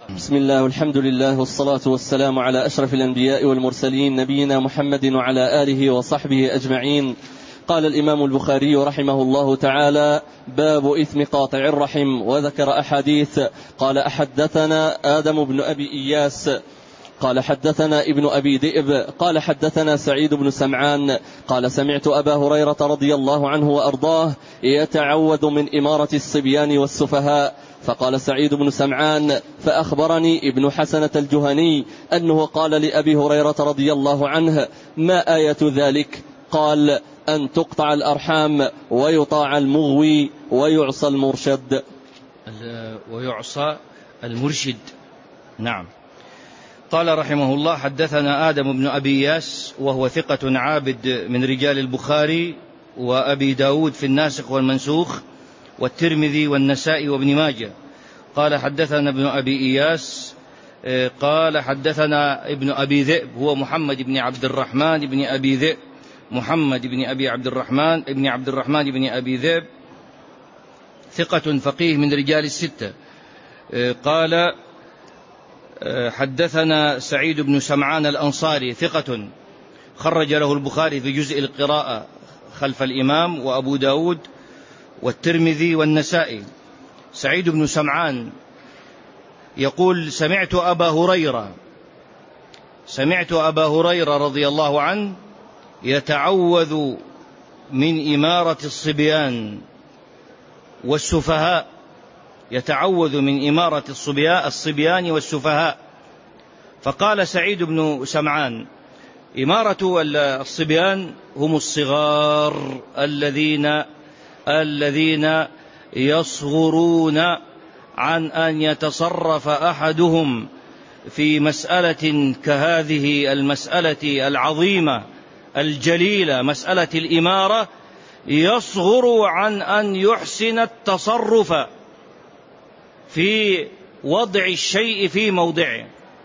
بسم الله والحمد لله والصلاة والسلام على أشرف الأنبياء والمرسلين نبينا محمد وعلى آله وصحبه أجمعين. قال الإمام البخاري رحمه الله تعالى: باب إثم قاطع الرحم، وذكر أحاديث. قال: حدثنا آدم بن أبي إياس قال حدثنا ابن أبي ذئب قال حدثنا سعيد بن سمعان قال: سمعت أبا هريرة رضي الله عنه وأرضاه يتعوذ من إمارة الصبيان والسفهاء. فقال سعيد بن سمعان: فأخبرني ابن حسنة الجهني أنه قال لأبي هريرة رضي الله عنه: ما آية ذلك؟ قال: أن تقطع الأرحام ويطاع المغوي ويعصى المرشد. ويعصى المرشد. نعم. قال رحمه الله: حدثنا آدم بن أبي إياس وهو ثقة عابد من رجال البخاري وأبي داود في الناسخ والمنسوخ والترمذي والنسائي وابن ماجه. قال: حدثنا ابن أبي إياس قال حدثنا ابن أبي ذئب، هو محمد بن عبد الرحمن بن أبي ذئب، محمد بن أبي عبد الرحمن بن أبي ذئب، ثقة فقيه من رجال الستة. قال: حدثنا سعيد بن سمعان الأنصاري، ثقة خرج له البخاري في جزء القراءة خلف الإمام وأبو داود والترمذي والنسائي. سعيد بن سمعان يقول: سمعت أبا هريرة رضي الله عنه يتعوذ من إمارة الصبيان والسفهاء، يتعوذ من إمارة الصبيان والسفهاء. فقال سعيد بن سمعان: إمارة الصبيان هم الصغار الذين يصغرون عن أن يتصرف أحدهم في مسألة كهذه المسألة العظيمة الجليلة، مسألة الإمارة، يصغر عن أن يحسن التصرف في وضع الشيء في موضعه.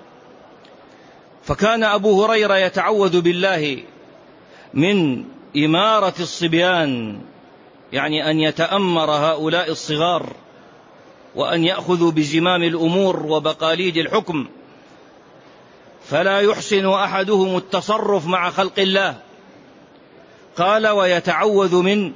فكان أبو هريرة يتعوذ بالله من إمارة الصبيان، يعني أن يتأمر هؤلاء الصغار وأن يأخذوا بزمام الأمور وبقاليد الحكم، فلا يحسن أحدهم التصرف مع خلق الله. قال: ويتعوذ من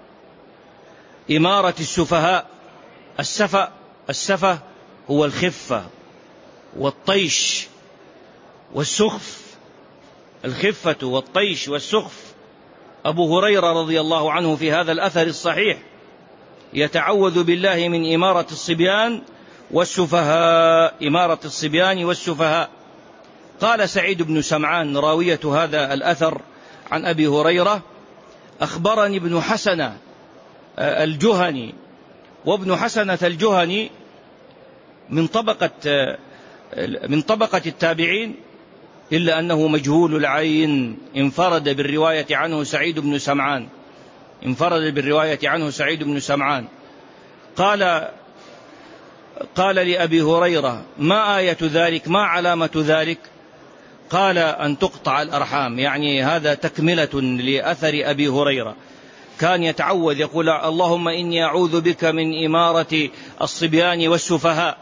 إمارة السفهاء. السفه هو الخفة والطيش والسخف، الخفة والطيش والسخف. أبو هريرة رضي الله عنه في هذا الأثر الصحيح يتعوذ بالله من إمارة الصبيان والسفهاء، إمارة الصبيان والسفهاء. قال سعيد بن سمعان راوية هذا الأثر عن أبي هريرة: أخبرني ابن حسنة الجهني. وابن حسنة الجهني من طبقة التابعين، إلا أنه مجهول العين، انفرد بالرواية عنه سعيد بن سمعان. قال لأبي هريرة: ما آية ذلك؟ ما علامة ذلك؟ قال: أن تقطع الأرحام. يعني هذا تكملة لأثر أبي هريرة، كان يتعوذ يقول: اللهم إني أعوذ بك من إمارة الصبيان والسفهاء.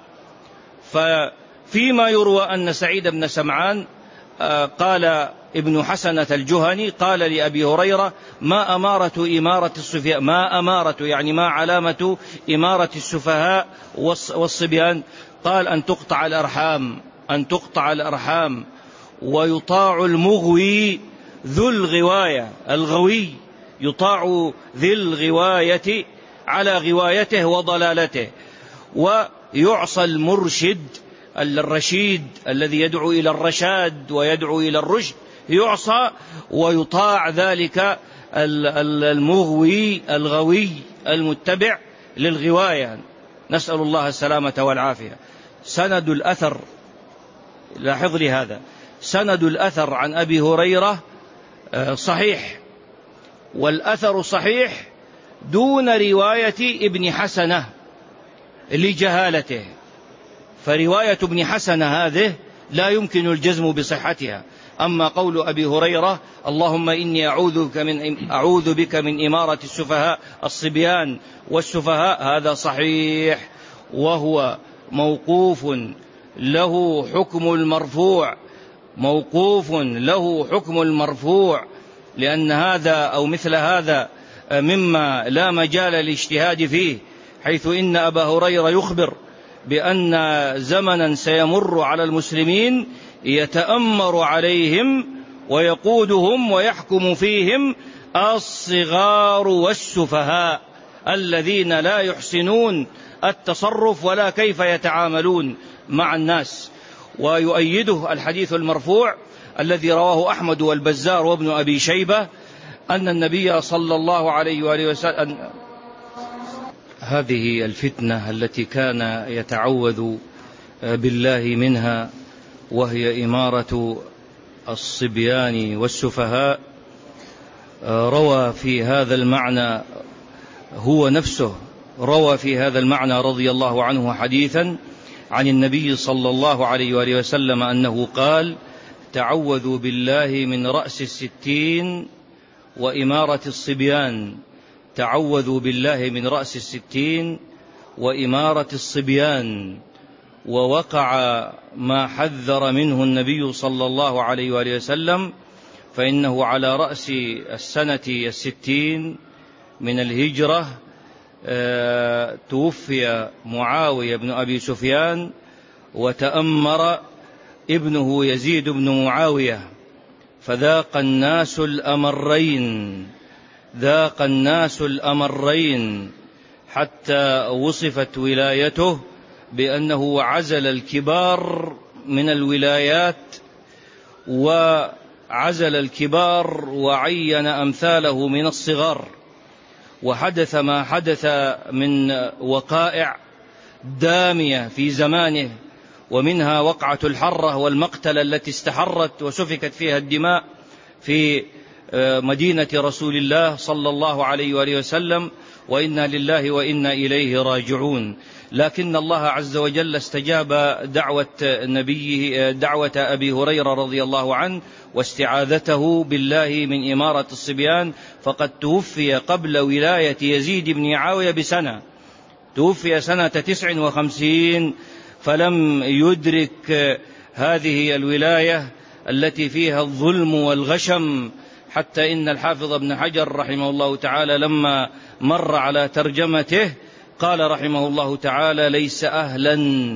فيما يروى أن سعيد بن سمعان قال ابن حسنة الجهني قال لأبي هريرة: ما أمارة إمارة الصبيان؟ ما أمارة يعني ما علامة إمارة السفهاء والصبيان؟ قال: أن تقطع الأرحام ويطاع المغوي ذو الغواية. الغوي يطاع ذي الغواية على غوايته وضلالته، ويعصى المرشد الرشيد الذي يدعو إلى الرشاد ويدعو إلى الرشد، يعصى ويطاع ذلك المغوي الغوي المتبع للغواية، نسأل الله السلامة والعافية. سند الأثر، لاحظ لي هذا، سند الأثر عن أبي هريرة صحيح، والأثر صحيح دون رواية ابن حسنة لجهالته، فرواية ابن حسنة هذه لا يمكن الجزم بصحتها. أما قول أبي هريرة: اللهم إني أعوذ بك من إمارة السفهاء الصبيان والسفهاء، هذا صحيح، وهو موقوف له حكم المرفوع، موقوف له حكم المرفوع، لأن هذا أو مثل هذا مما لا مجال للاجتهاد فيه، حيث إن أبا هريرة يخبر بأن زمنا سيمر على المسلمين يتأمر عليهم ويقودهم ويحكم فيهم الصغار والسفهاء الذين لا يحسنون التصرف ولا كيف يتعاملون مع الناس. ويؤيده الحديث المرفوع الذي رواه أحمد والبزار وابن أبي شيبة أن النبي صلى الله عليه وآله وسلم هذه الفتنة التي كان يتعوذ بالله منها، وهي إمارة الصبيان والسفهاء، روى في هذا المعنى هو نفسه روى في هذا المعنى رضي الله عنه حديثا عن النبي صلى الله عليه وآله وسلم أنه قال: تعوذوا بالله من رأس الستين وإمارة الصبيان. تعوذوا بالله من رأس الستين وإمارة الصبيان. ووقع ما حذر منه النبي صلى الله عليه وآله وسلم، فإنه على رأس السنة 60 من الهجرة توفي معاوية بن أبي سفيان، وتأمر ابنه يزيد بن معاوية، فذاق الناس الأمرين حتى وصفت ولايته بأنه عزل الكبار من الولايات وعزل الكبار وعين أمثاله من الصغار. وحدث ما حدث من وقائع دامية في زمانه، ومنها وقعة الحرة والمقتلة التي استحرت وسفكت فيها الدماء في مدينة رسول الله صلى الله عليه وآله وسلم، وإنا لله وإنا إليه راجعون. لكن الله عز وجل استجاب دعوة أبي هريرة رضي الله عنه واستعاذته بالله من إمارة الصبيان، فقد توفي قبل ولاية يزيد بن معاوية بسنة، توفي سنة 59، فلم يدرك هذه الولاية التي فيها الظلم والغشم، حتى إن الحافظ ابن حجر رحمه الله تعالى لما مر على ترجمته قال رحمه الله تعالى: ليس أهلا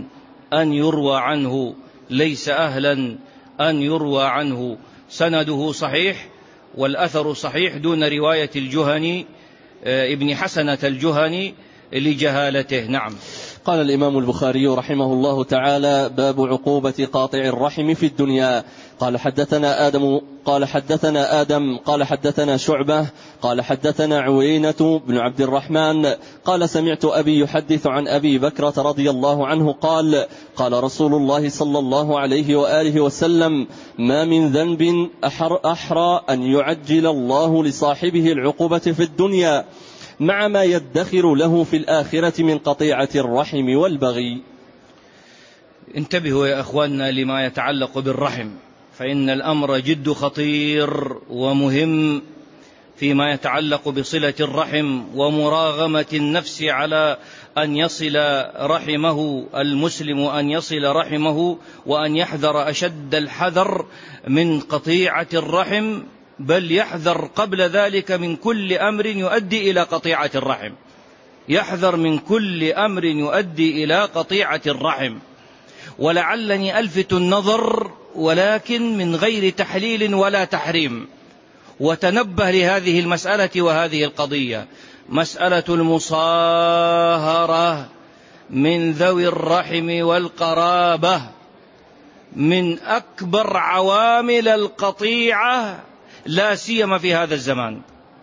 أن يروى عنه. سنده صحيح والأثر صحيح دون رواية الجهني ابن حسنة الجهني لجهالته. نعم. قال الإمام البخاري رحمه الله تعالى: باب عقوبة قاطع الرحم في الدنيا. قال حدثنا آدم قال حدثنا شعبة قال حدثنا عوينة بن عبد الرحمن قال: سمعت أبي يحدث عن أبي بكرة رضي الله عنه قال: قال رسول الله صلى الله عليه وآله وسلم: ما من ذنب أحرى أن يعجل الله لصاحبه العقوبة في الدنيا مع ما يدخر له في الآخرة من قطيعة الرحم والبغي. انتبهوا يا أخواننا لما يتعلق بالرحم، فإن الأمر جد خطير ومهم فيما يتعلق بصلة الرحم ومراغمة النفس على أن يصل رحمه المسلم، أن يصل رحمه، وأن يحذر أشد الحذر من قطيعة الرحم، بل يحذر قبل ذلك من كل أمر يؤدي إلى قطيعة الرحم، يحذر من كل أمر يؤدي إلى قطيعة الرحم. ولعلني ألفت النظر ولكن من غير تحليل ولا تحريم، وتنبه لهذه المسألة وهذه القضية، مسألة المصاهرة من ذوي الرحم والقرابة من أكبر عوامل القطيعة، لا سيما في هذا الزمان.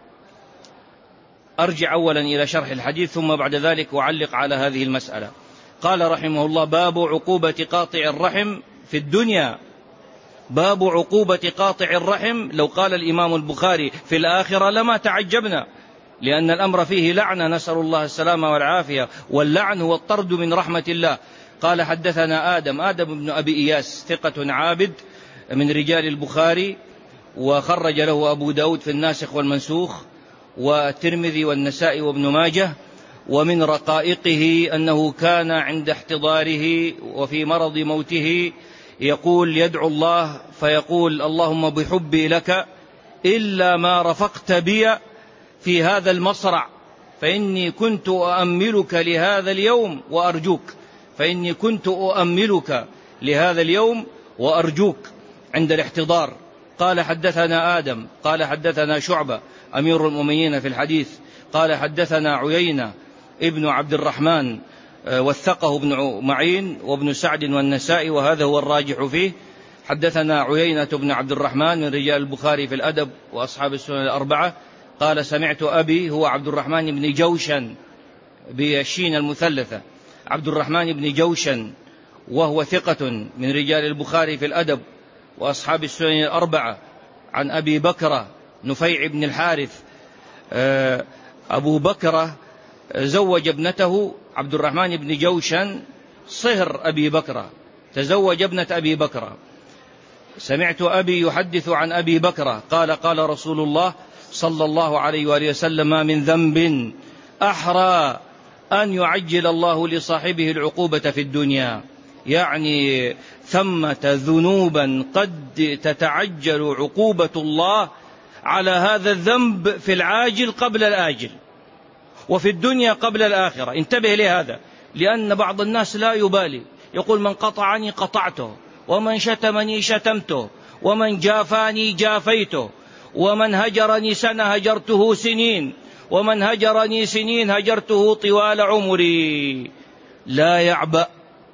أرجع أولا إلى شرح الحديث ثم بعد ذلك أعلق على هذه المسألة. قال رحمه الله: باب عقوبة قاطع الرحم في الدنيا. باب عقوبة قاطع الرحم. لو قال الإمام البخاري في الآخرة لما تعجبنا، لأن الأمر فيه لعنة، نسأل الله السلامة والعافية، واللعن هو الطرد من رحمة الله. قال حدثنا آدم بن أبي إياس ثقة عابد من رجال البخاري، وخرج له أبو داود في الناسخ والمنسوخ، والترمذي والنسائي وابن ماجه. ومن رقائقه أنه كان عند احتضاره وفي مرض موته يقول يدعو الله فيقول اللهم بحبي لك إلا ما رفقت بي في هذا المصرع فإني كنت أؤملك لهذا اليوم وأرجوك، فإني كنت أؤملك لهذا اليوم وأرجوك عند الاحتضار. قال حدثنا آدم قال حدثنا شعبة أمير المؤمنين في الحديث قال حدثنا عيينة ابن عبد الرحمن وثقه ابن معين وابن سعد والنسائي وهذا هو الراجح فيه. حدثنا عيينة بن عبد الرحمن من رجال البخاري في الأدب وأصحاب السنن الأربعة قال سمعت أبي هو عبد الرحمن بن جوشن بالشين المثلثة، عبد الرحمن بن جوشن وهو ثقة من رجال البخاري في الأدب وأصحاب السنن الأربعة، عن أبي بكر نفيع بن الحارث. أبو بكر زوج ابنته عبد الرحمن بن جوشن صهر أبي بكر، تزوج ابنة أبي بكر. سمعت أبي يحدث عن أبي بكر قال قال رسول الله صلى الله عليه وآله وسلم ما من ذنب أحرى أن يعجل الله لصاحبه العقوبة في الدنيا، يعني ثمة ذنوبا قد تتعجل عقوبة الله على هذا الذنب في العاجل قبل الآجل وفي الدنيا قبل الآخرة. انتبه لهذا، لأن بعض الناس لا يبالي، يقول من قطعني قطعته، ومن شتمني شتمته، ومن جافاني جافيته، ومن هجرني سنة هجرته سنين، ومن هجرني سنين هجرته طوال عمري. لا يعبأ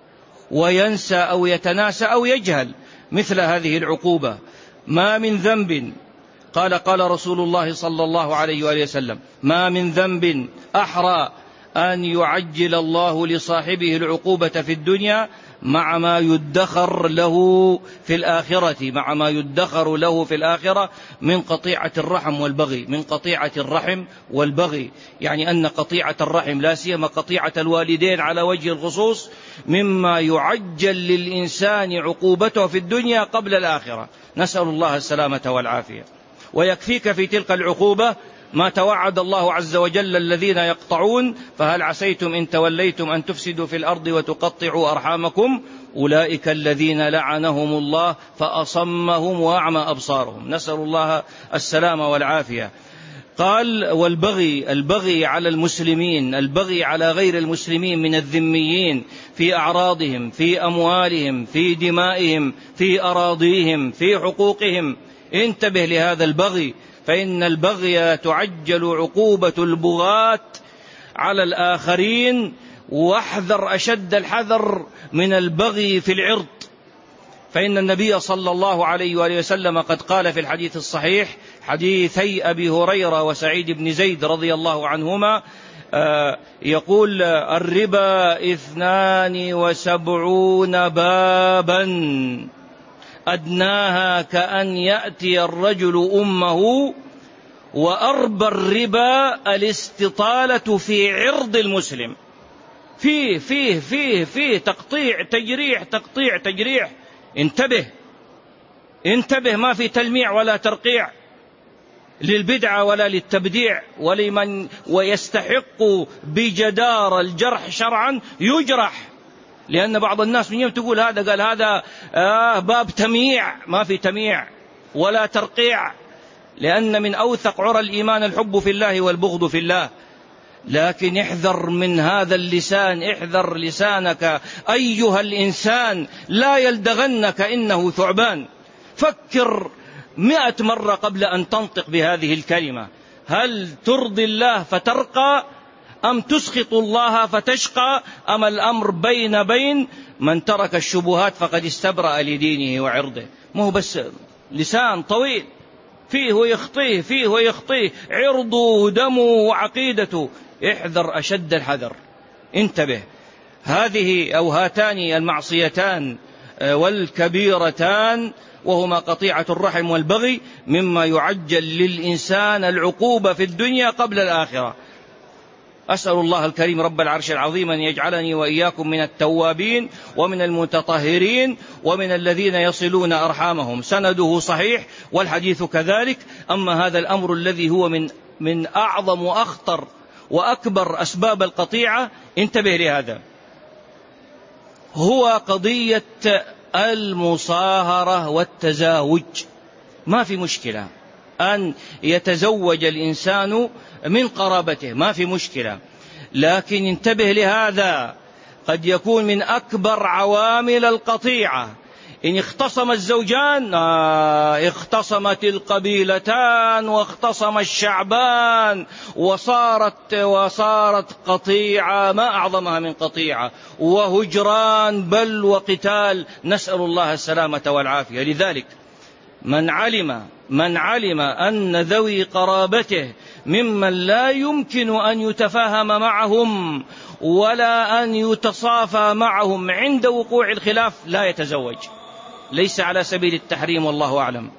وينسى أو يتناسى أو يجهل مثل هذه العقوبة. ما من ذنب قال قال رسول الله صلى الله عليه وآله وسلم ما من ذنب أحرى أن يعجل الله لصاحبه العقوبة في الدنيا مع ما يدخر له في الآخرة، مع ما يدخر له في الآخرة من قطيعة الرحم والبغي، من قطيعة الرحم والبغي، يعني أن قطيعة الرحم لا سيما قطيعة الوالدين على وجه الخصوص مما يعجل للإنسان عقوبته في الدنيا قبل الآخرة. نسأل الله السلامة والعافية. ويكفيك في تلك العقوبة ما توعد الله عز وجل الذين يقطعون فهل عسيتم إن توليتم أن تفسدوا في الأرض وتقطعوا أرحامكم أولئك الذين لعنهم الله فأصمهم وأعمى أبصارهم. نسأل الله السلامة والعافية. قال والبغي، البغي على المسلمين، البغي على غير المسلمين من الذميين في أعراضهم، في أموالهم، في دمائهم، في أراضيهم، في حقوقهم. انتبه لهذا البغي، فإن البغي تعجل عقوبة البغاة على الآخرين، واحذر أشد الحذر من البغي في العرض، فإن النبي صلى الله عليه وآله وسلم قد قال في الحديث الصحيح حديثي أبي هريرة وسعيد بن زيد رضي الله عنهما يقول الربا 72 بابا أدناها كأن يأتي الرجل أمه، وأربى الربا الاستطالة في عرض المسلم. فيه تقطيع تجريح، تقطيع تجريح. انتبه، ما في تلميع ولا ترقيع للبدعة ولا للتبديع ولمن ويستحق بجدار الجرح شرعا يجرح، لأن بعض الناس من يوم تقول هذا قال هذا باب تمييع. ما في تمييع ولا ترقيع، لأن من أوثق عرى الإيمان الحب في الله والبغض في الله. لكن احذر من هذا اللسان، احذر لسانك أيها الإنسان لا يلدغنك إنه ثعبان. فكر 100 مرة قبل أن تنطق بهذه الكلمة. هل ترضي الله فترقى أم تسخط الله فتشقى، أم الأمر بين من ترك الشبهات فقد استبرأ لدينه وعرضه. مو بس لسان طويل فيه ويخطيه عرضه ودمه وعقيدته. احذر أشد الحذر. انتبه، هذه أو هاتان المعصيتان والكبيرتان وهما قطيعة الرحم والبغي مما يعجل للإنسان العقوبة في الدنيا قبل الآخرة. أسأل الله الكريم رب العرش العظيم أن يجعلني وإياكم من التوابين ومن المتطهرين ومن الذين يصلون أرحامهم. سنده صحيح والحديث كذلك. أما هذا الأمر الذي هو من أعظم وأخطر وأكبر أسباب القطيعة، انتبه لهذا، هو قضية المصاهرة والتزاوج. ما في مشكلة أن يتزوج الإنسان من قرابته، ما في مشكلة، لكن انتبه لهذا، قد يكون من أكبر عوامل القطيعة. إن اختصم الزوجان اختصمت القبيلتان واختصم الشعبان، وصارت قطيعة ما أعظمها من قطيعة، وهجران بل وقتال، نسأل الله السلامة والعافية. لذلك من علم أن ذوي قرابته ممن لا يمكن أن يتفاهم معهم ولا أن يتصافى معهم عند وقوع الخلاف لا يتزوج، ليس على سبيل التحريم، والله أعلم.